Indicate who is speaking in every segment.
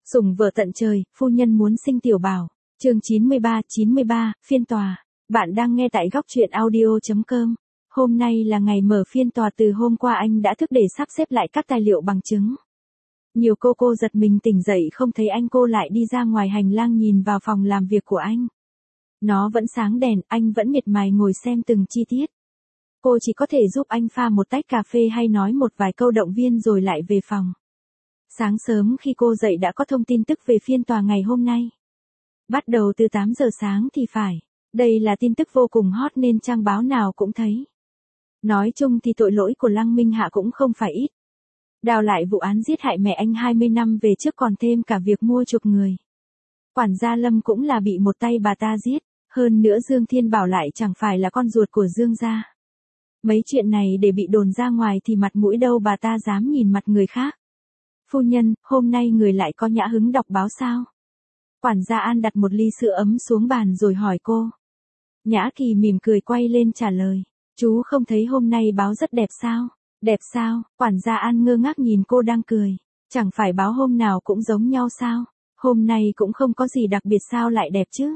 Speaker 1: Sủng vợ tận trời, phu nhân muốn sinh tiểu bảo. Chương 93, phiên tòa. Bạn đang nghe tại góc truyện audio.com. Hôm nay là ngày mở phiên tòa, từ hôm qua anh đã thức để sắp xếp lại các tài liệu bằng chứng. Nhiều cô giật mình tỉnh dậy không thấy anh, cô lại đi ra ngoài hành lang nhìn vào phòng làm việc của anh. Nó vẫn sáng đèn, anh vẫn miệt mài ngồi xem từng chi tiết. Cô chỉ có thể giúp anh pha một tách cà phê hay nói một vài câu động viên rồi lại về phòng. Sáng sớm khi cô dậy đã có thông tin tức về phiên tòa ngày hôm nay. Bắt đầu từ 8 giờ sáng thì phải. Đây là tin tức vô cùng hot nên trang báo nào cũng thấy. Nói chung thì tội lỗi của Lăng Minh Hạ cũng không phải ít. Đào lại vụ án giết hại mẹ anh 20 năm về trước, còn thêm cả việc mua chuộc người. Quản gia Lâm cũng là bị một tay bà ta giết. Hơn nữa Dương Thiên Bảo lại chẳng phải là con ruột của Dương gia. Mấy chuyện này để bị đồn ra ngoài thì mặt mũi đâu bà ta dám nhìn mặt người khác. Phu nhân, hôm nay người lại có nhã hứng đọc báo sao? Quản gia An đặt một ly sữa ấm xuống bàn rồi hỏi cô. Nhã Kỳ mỉm cười quay lên trả lời. Chú không thấy hôm nay báo rất đẹp sao? Đẹp sao? Quản gia An ngơ ngác nhìn cô đang cười. Chẳng phải báo hôm nào cũng giống nhau sao? Hôm nay cũng không có gì đặc biệt sao lại đẹp chứ?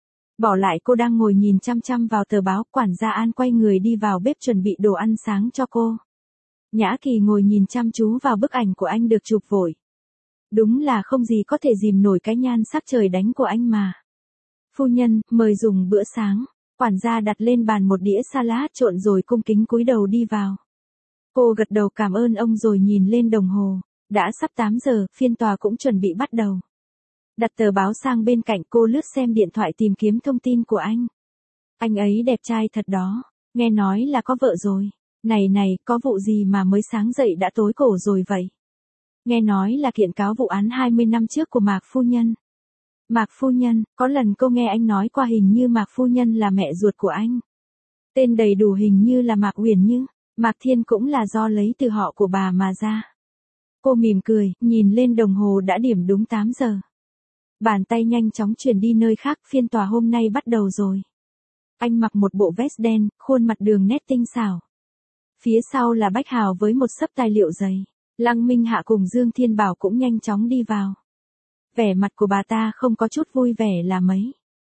Speaker 1: Bỏ lại cô đang ngồi nhìn chăm chăm vào tờ báo, quản gia An quay người đi vào bếp chuẩn bị đồ ăn sáng cho cô. Nhã Kỳ ngồi nhìn chăm chú vào bức ảnh của anh được chụp vội. Đúng là không gì có thể dìm nổi cái nhan sắc trời đánh của anh mà. Phu nhân, mời dùng bữa sáng. Quản gia đặt lên bàn một đĩa salad trộn rồi cung kính cúi đầu đi vào. Cô gật đầu cảm ơn ông rồi nhìn lên đồng hồ. Đã sắp 8 giờ, phiên tòa cũng chuẩn bị bắt đầu. Đặt tờ báo sang bên cạnh, cô lướt xem điện thoại tìm kiếm thông tin của anh. Anh ấy đẹp trai thật đó. Nghe nói là có vợ rồi. Này, có vụ gì mà mới sáng dậy đã tối cổ rồi vậy? Nghe nói là kiện cáo vụ án 20 năm trước của Mạc Phu Nhân. Mạc Phu Nhân, có lần cô nghe anh nói qua hình như Mạc Phu Nhân là mẹ ruột của anh. Tên đầy đủ hình như là Mạc Uyển Như, Mạc Thiên cũng là do lấy từ họ của bà mà ra. Cô mỉm cười, nhìn lên đồng hồ đã điểm đúng 8 giờ. Bàn tay nhanh chóng chuyển đi nơi khác, phiên tòa hôm nay bắt đầu rồi. Anh mặc một bộ vest đen, khuôn mặt đường nét tinh xảo. Phía sau là Bách Hào với một xấp tài liệu dày. Lăng Minh Hạ cùng Dương Thiên Bảo cũng nhanh chóng đi vào. Vẻ mặt của bà ta không có chút vui vẻ là mấy.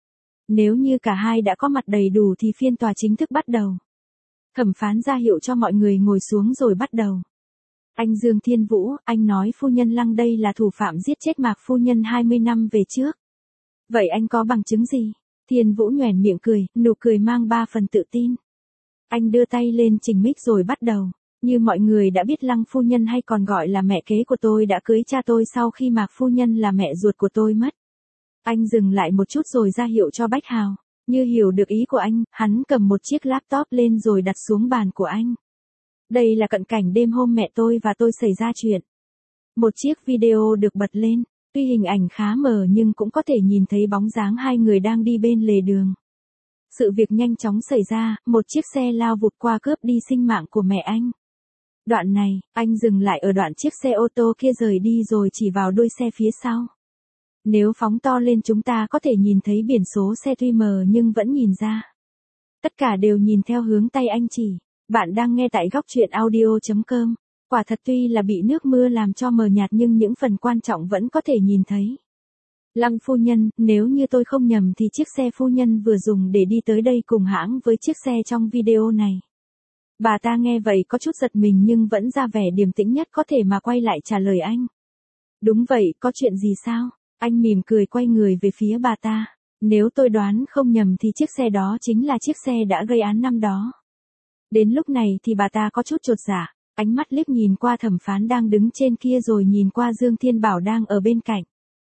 Speaker 1: Nếu như cả hai đã có mặt đầy đủ thì phiên tòa chính thức bắt đầu. Thẩm phán ra hiệu cho mọi người ngồi xuống rồi bắt đầu. Anh Dương Thiên Vũ, anh nói phu nhân Lăng đây là thủ phạm giết chết Mạc Phu Nhân 20 năm về trước. Vậy anh có bằng chứng gì? Thiên Vũ nhoẻn miệng cười, nụ cười mang 3 phần tự tin. Anh đưa tay lên chỉnh mic rồi bắt đầu. Như mọi người đã biết, Lăng Phu Nhân hay còn gọi là mẹ kế của tôi đã cưới cha tôi sau khi Mạc Phu Nhân là mẹ ruột của tôi mất. Anh dừng lại một chút rồi ra hiệu cho Bách Hào. Như hiểu được ý của anh, hắn cầm một chiếc laptop lên rồi đặt xuống bàn của anh. Đây là cận cảnh đêm hôm mẹ tôi và tôi xảy ra chuyện. Một chiếc video được bật lên, tuy hình ảnh khá mờ nhưng cũng có thể nhìn thấy bóng dáng hai người đang đi bên lề đường. Sự việc nhanh chóng xảy ra, một chiếc xe lao vụt qua cướp đi sinh mạng của mẹ anh. Đoạn này, anh dừng lại ở đoạn chiếc xe ô tô kia rời đi rồi chỉ vào đuôi xe phía sau. Nếu phóng to lên chúng ta có thể nhìn thấy biển số xe tuy mờ nhưng vẫn nhìn ra. Tất cả đều nhìn theo hướng tay anh chỉ. Bạn đang nghe tại góc truyện audio.com. Quả thật tuy là bị nước mưa làm cho mờ nhạt nhưng những phần quan trọng vẫn có thể nhìn thấy. Lăng phu nhân, nếu như tôi không nhầm thì chiếc xe phu nhân vừa dùng để đi tới đây cùng hãng với chiếc xe trong video này. Bà ta nghe vậy có chút giật mình nhưng vẫn ra vẻ điềm tĩnh nhất có thể mà quay lại trả lời anh. Đúng vậy, có chuyện gì sao? Anh mỉm cười quay người về phía bà ta. Nếu tôi đoán không nhầm thì chiếc xe đó chính là chiếc xe đã gây án năm đó. Đến lúc này thì bà ta có chút chột dạ, ánh mắt liếc nhìn qua thẩm phán đang đứng trên kia rồi nhìn qua Dương Thiên Bảo đang ở bên cạnh.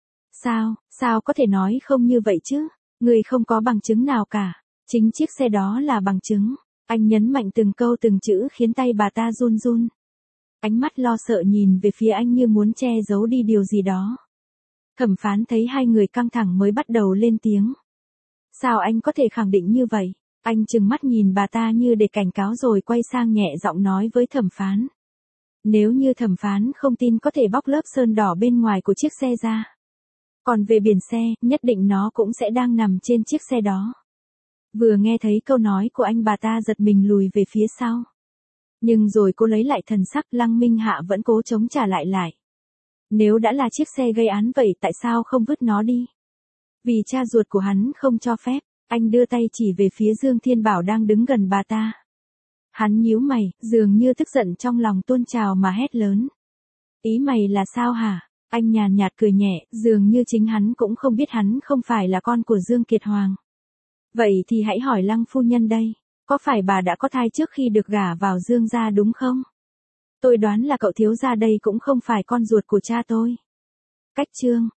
Speaker 1: Sao có thể nói không như vậy chứ? Người không có bằng chứng nào cả. Chính chiếc xe đó là bằng chứng. Anh nhấn mạnh từng câu từng chữ khiến tay bà ta run run. Ánh mắt lo sợ nhìn về phía anh như muốn che giấu đi điều gì đó. Thẩm phán thấy hai người căng thẳng mới bắt đầu lên tiếng. Sao anh có thể khẳng định như vậy? Anh trừng mắt nhìn bà ta như để cảnh cáo rồi quay sang nhẹ giọng nói với thẩm phán. Nếu như thẩm phán không tin có thể bóc lớp sơn đỏ bên ngoài của chiếc xe ra. Còn về biển xe, nhất định nó cũng sẽ đang nằm trên chiếc xe đó. Vừa nghe thấy câu nói của anh bà ta giật mình lùi về phía sau. Nhưng rồi cô lấy lại thần sắc, Lăng Minh Hạ vẫn cố chống trả lại. Nếu đã là chiếc xe gây án vậy tại sao không vứt nó đi? Vì cha ruột của hắn không cho phép, anh đưa tay chỉ về phía Dương Thiên Bảo đang đứng gần bà ta. Hắn nhíu mày, dường như tức giận trong lòng tuôn trào mà hét lớn. Ý mày là sao hả? Anh nhàn nhạt cười nhẹ, dường như chính hắn cũng không biết hắn không phải là con của Dương Kiệt Hoàng. Vậy thì hãy hỏi Lăng phu nhân đây, có phải bà đã có thai trước khi được gả vào Dương gia đúng không? Tôi đoán là cậu thiếu gia đây cũng không phải con ruột của cha tôi. Cách chương